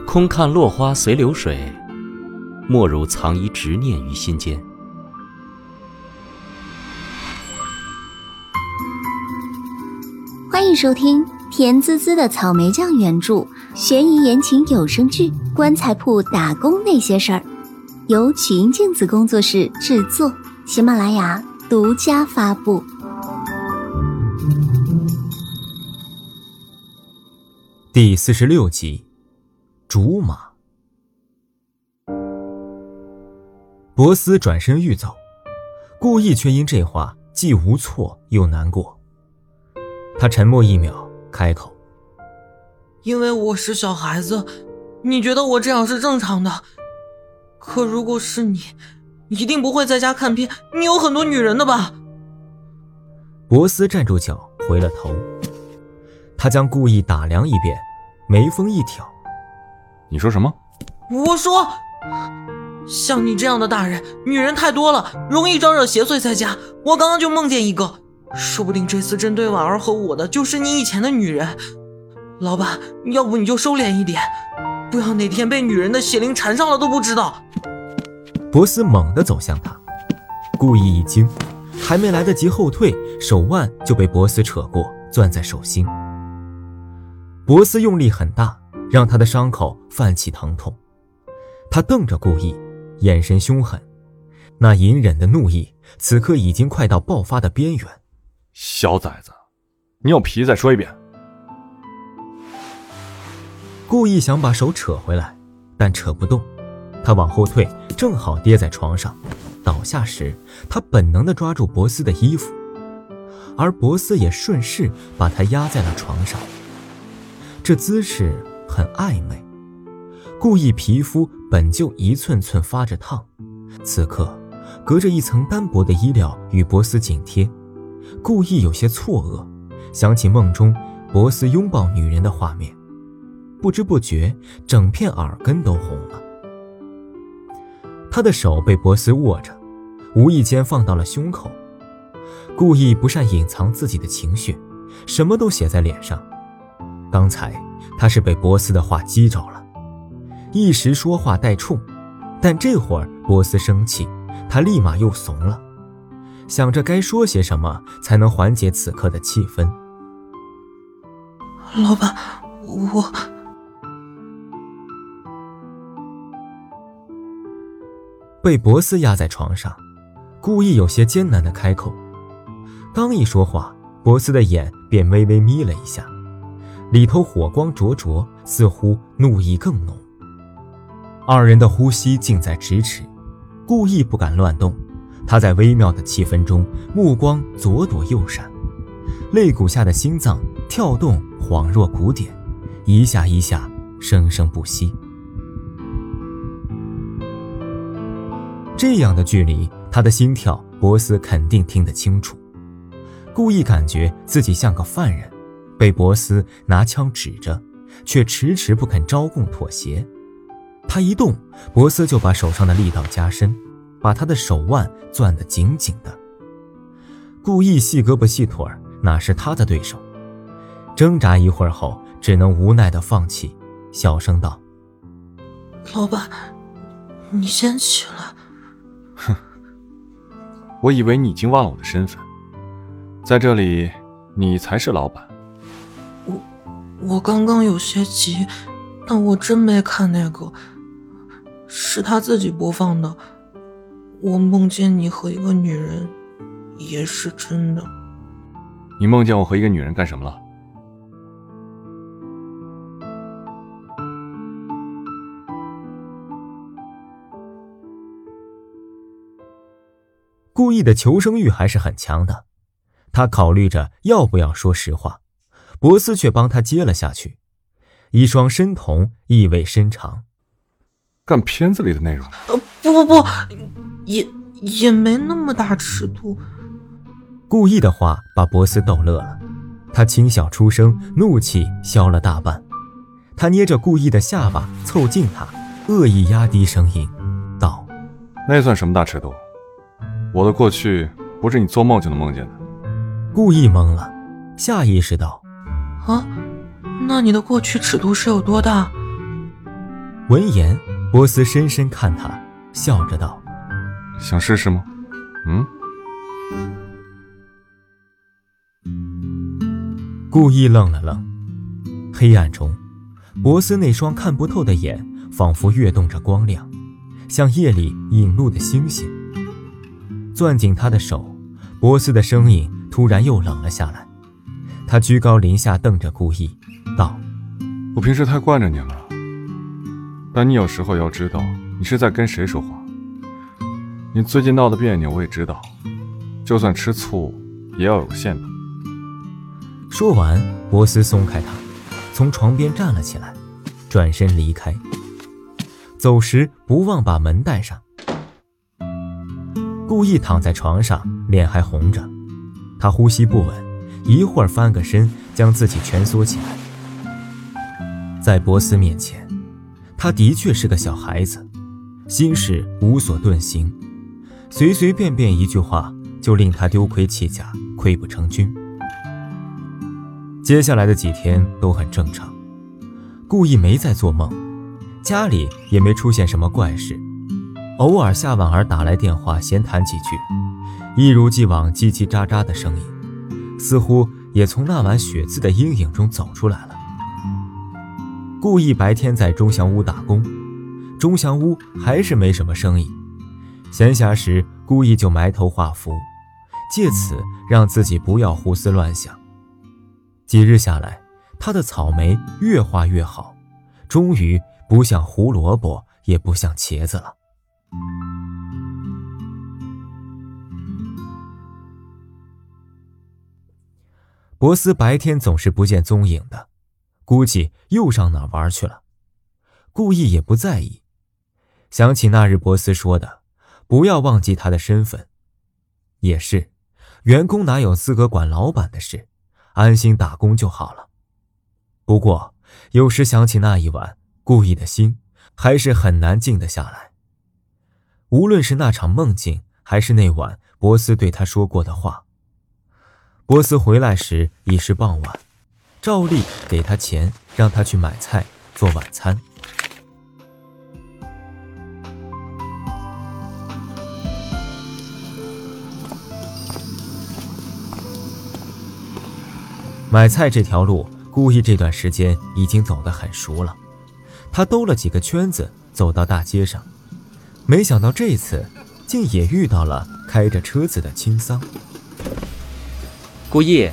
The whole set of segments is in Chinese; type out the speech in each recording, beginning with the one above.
空看落花随流水，莫如藏一执念于心间。 欢迎收听甜滋滋的草莓酱原著悬疑言情有声剧《棺材铺打工那些事儿》，由曲音镜子工作室制作，喜马拉雅独家发布。 第46集，竹马。博斯转身欲走，顾意却因这话既无措又难过。他沉默1秒，开口： 因为我是小孩子，你觉得我这样是正常的，可如果是你，一定不会在家看片，你有很多女人的吧？ 博斯站住脚，回了头。他将顾意打量一遍，眉峰一挑： 你说什么？ 我说像你这样的大人，女人太多了，容易招惹邪祟在家。我刚刚就梦见一个，说不定这次针对婉儿和我的就是你以前的女人。老板，要不你就收敛一点，不要哪天被女人的邪灵缠上了都不知道。 博斯猛地走向他，顾意一惊，还没来得及后退，手腕就被博斯扯过，攥在手心。博斯用力很大，让他的伤口泛起疼痛。他瞪着顾意，眼神凶狠，那隐忍的怒意此刻已经快到爆发的边缘。 小崽子，你有皮再说一遍。 顾意想把手扯回来，但扯不动。他往后退，正好跌在床上。倒下时，他本能地抓住博斯的衣服，而博斯也顺势把他压在了床上。这姿势很暧昧，顾意皮肤本就一寸寸发着烫，此刻隔着一层单薄的衣料与博斯紧贴。顾意有些错愕，想起梦中博斯拥抱女人的画面，不知不觉整片耳根都红了。他的手被博斯握着，无意间放到了胸口。顾意不善隐藏自己的情绪，什么都写在脸上。刚才他是被博斯的话激着了，一时说话带冲，但这会儿博斯生气，他立马又怂了，想着该说些什么才能缓解此刻的气氛。 老板，我被博斯压在床上，顾意有些艰难地开口。刚一说话，博斯的眼便微微眯了一下，里头火光灼灼，似乎怒意更浓。二人的呼吸近在咫尺，顾意不敢乱动，他在微妙的气氛中，目光左躲右闪，肋骨下的心脏跳动恍若鼓点，一下一下生生不息。这样的距离，他的心跳博斯肯定听得清楚。顾意感觉自己像个犯人，被博斯拿枪指着，却迟迟不肯招供妥协。他一动，博斯就把手上的力道加深，把他的手腕攥得紧紧的。顾意细胳膊细腿哪是他的对手，挣扎一会儿后，只能无奈地放弃，小声道： 老板，你先起来。 哼，我以为你已经忘了我的身份，在这里你才是老板。 我刚刚有些急，但我真没看那个，是他自己播放的。我梦见你和一个女人，也是真的。 你梦见我和一个女人干什么了？ 顾意的求生欲还是很强的，他考虑着要不要说实话，博斯却帮他接了下去，一双深瞳意味深长。 干片子里的内容？ 不，也没那么大尺度。 顾意的话把博斯逗乐了，他轻笑出声，怒气消了大半。他捏着顾意的下巴凑近他，恶意压低声音道： 那算什么大尺度？我的过去不是你做梦就能梦见的。 顾意懵了，下意识道： 啊，那你的过去尺度是有多大？ 闻言，波斯深深看他，笑着道： 想试试吗？ 顾意愣了愣，黑暗中，波斯那双看不透的眼仿佛跃动着光亮，像夜里引路的星星。攥紧他的手，波斯的声音突然又冷了下来。他居高临下瞪着顾意，道： 我平时太惯着你了，但你有时候要知道你是在跟谁说话。你最近闹得别扭我也知道，就算吃醋也要有限度。 说完，波斯松开他，从床边站了起来，转身离开。走时不忘把门带上。顾意躺在床上，脸还红着，他呼吸不稳，一会儿翻个身，将自己蜷缩起来。在波斯面前，他的确是个小孩子，心事无所遁形，随随便便一句话就令他丢盔弃甲，溃不成军。接下来的几天都很正常，顾意没再做梦，家里也没出现什么怪事，偶尔夏婉儿打来电话闲谈几句，一如既往叽叽喳喳的声音，似乎也从那晚血渍的阴影中走出来了。顾意白天在钟祥屋打工，钟祥屋还是没什么生意，闲暇时顾意就埋头画符，借此让自己不要胡思乱想。几日下来，他的草莓越画越好，终于不像胡萝卜也不像茄子了。博斯白天总是不见踪影的，估计又上哪儿玩去了。顾意也不在意，想起那日博斯说的不要忘记他的身份，也是，员工哪有资格管老板的事，安心打工就好了。不过有时想起那一晚，顾意的心还是很难静得下来。无论是那场梦境，还是那晚博斯对他说过的话。博斯回来时已是傍晚，照例给他钱，让他去买菜做晚餐。买菜这条路，顾意这段时间已经走得很熟了。他兜了几个圈子，走到大街上，没想到这次竟也遇到了开着车子的青桑。 顾意，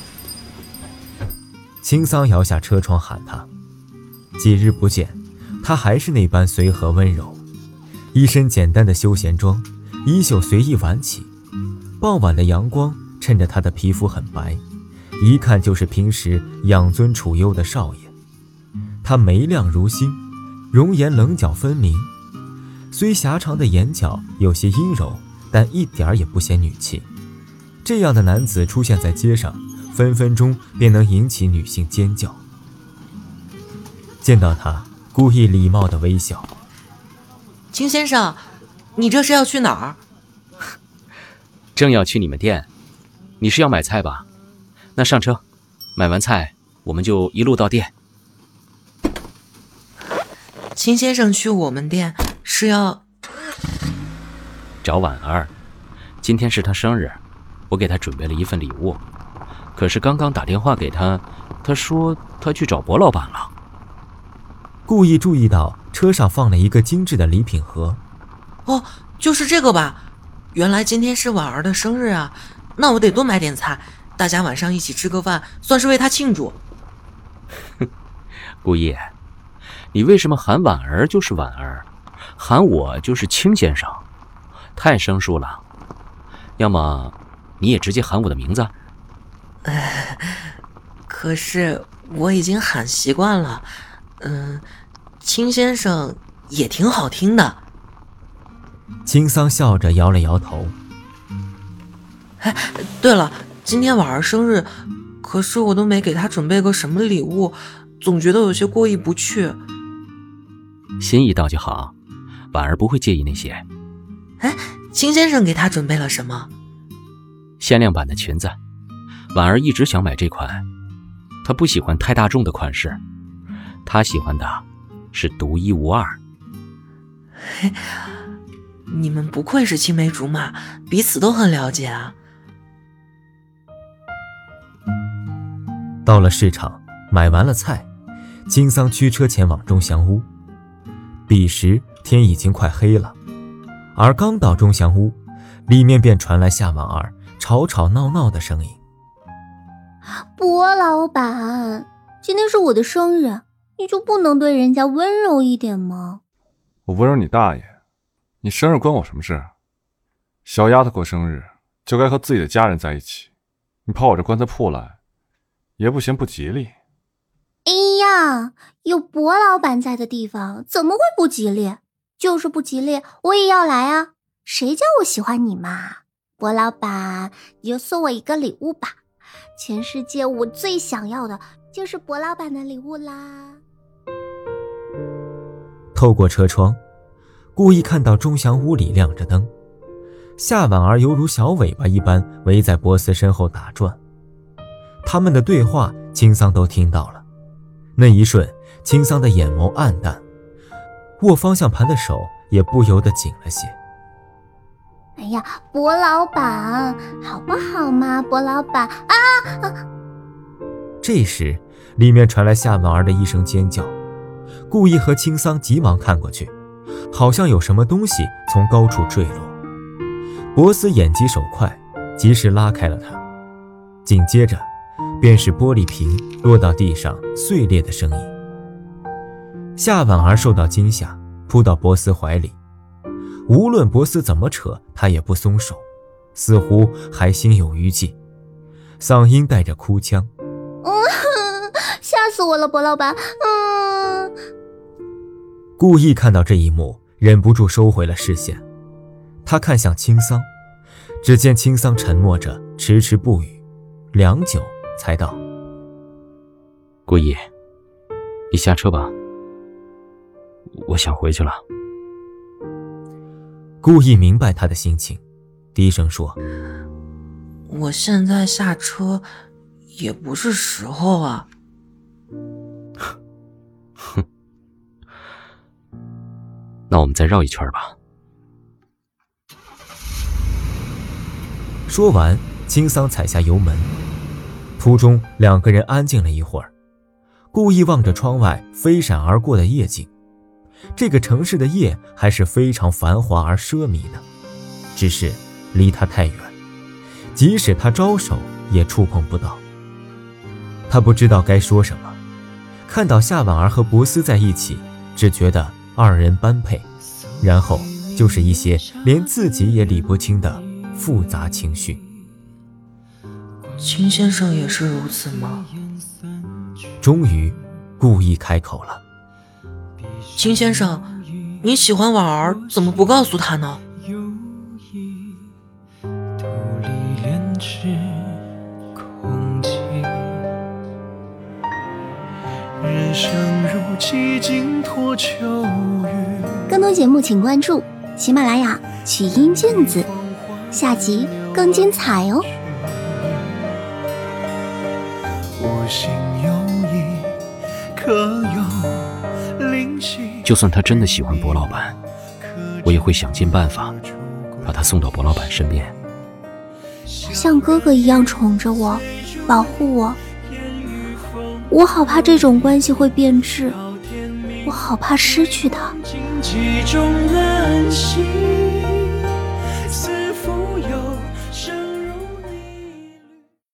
青桑摇下车窗喊他。几日不见，他还是那般随和温柔，一身简单的休闲装，衣袖随意挽起。傍晚的阳光衬着他的皮肤很白，一看就是平时养尊处优的少爷。他眉亮如星，容颜棱角分明，虽狭长的眼角有些阴柔，但一点也不显女气。这样的男子出现在街上，分分钟便能引起女性尖叫。见到他，故意礼貌地微笑。 秦先生，你这是要去哪儿？ 正要去你们店。你是要买菜吧？那上车，买完菜我们就一路到店。 秦先生去我们店是要找婉儿，今天是她生日，我给她准备了一份礼物，可是刚刚打电话给她，她说她去找薄老板了。 故意注意到车上放了一个精致的礼品盒。 哦，就是这个吧？原来今天是婉儿的生日啊，那我得多买点菜，大家晚上一起吃个饭，算是为她庆祝。 顾意，你为什么喊婉儿就是婉儿，喊我就是青先生？太生疏了。要么你也直接喊我的名字。 可是我已经喊习惯了。青先生也挺好听的。 青桑笑着摇了摇头。 对了，今天婉儿生日，可是我都没给她准备个什么礼物，总觉得有些过意不去。 心意到就好，婉儿不会介意那些。 青先生给她准备了什么？ 限量版的裙子，婉儿一直想买这款，她不喜欢太大众的款式，她喜欢的是独一无二。 你们不愧是青梅竹马，彼此都很了解啊。 到了市场，买完了菜，金桑驱车前往钟祥屋。彼时天已经快黑了，而刚到钟祥屋，里面便传来夏婉儿吵吵闹闹的声音。 薄老板，今天是我的生日，你就不能对人家温柔一点吗？ 我温柔你大爷，你生日关我什么事？小丫头过生日就该和自己的家人在一起，你跑我这棺材铺来，也不嫌不吉利。 哎呀，有薄老板在的地方怎么会不吉利？就是不吉利我也要来啊，谁叫我喜欢你嘛。薄老板，你就送我一个礼物吧，全世界我最想要的就是薄老板的礼物啦。 透过车窗，故意看到钟祥屋里亮着灯，夏婉儿犹如小尾巴一般围在波斯身后打转。他们的对话青桑都听到了，那一瞬青桑的眼眸暗淡，握方向盘的手也不由得紧了些。 哎呀，薄老板好不好嘛，薄老板啊！ 这时里面传来夏婉儿的一声尖叫，故意和青桑急忙看过去，好像有什么东西从高处坠落。博斯眼疾手快，及时拉开了他，紧接着便是玻璃瓶落到地上碎裂的声音。夏婉儿受到惊吓，扑到博斯怀里，无论博斯怎么扯，他也不松手，似乎还心有余悸，嗓音带着哭腔。 吓死我了，薄老板。 故意看到这一幕，忍不住收回了视线。他看向青桑，只见青桑沉默着，迟迟不语，良久才道： 故意，你下车吧，我想回去了。 故意明白他的心情，低声说： 我现在下车也不是时候啊。 哼，那我们再绕一圈吧。 说完，青桑踩下油门。途中两个人安静了一会儿，故意望着窗外飞闪而过的夜景。这个城市的夜还是非常繁华而奢靡的，只是离他太远，即使他招手也触碰不到。他不知道该说什么，看到夏婉儿和博斯在一起，只觉得二人般配，然后就是一些连自己也理不清的复杂情绪。 秦先生也是如此吗？ 终于故意开口了。 秦先生，你喜欢婉儿怎么不告诉他呢？ 更多节目请关注喜马拉雅曲音镜子，下集更精彩哦。 就算他真的喜欢薄老板，我也会想尽办法把他送到薄老板身边， 像哥哥一样宠着我，保护我。我好怕这种关系会变质，我好怕失去他。 荆棘中蓝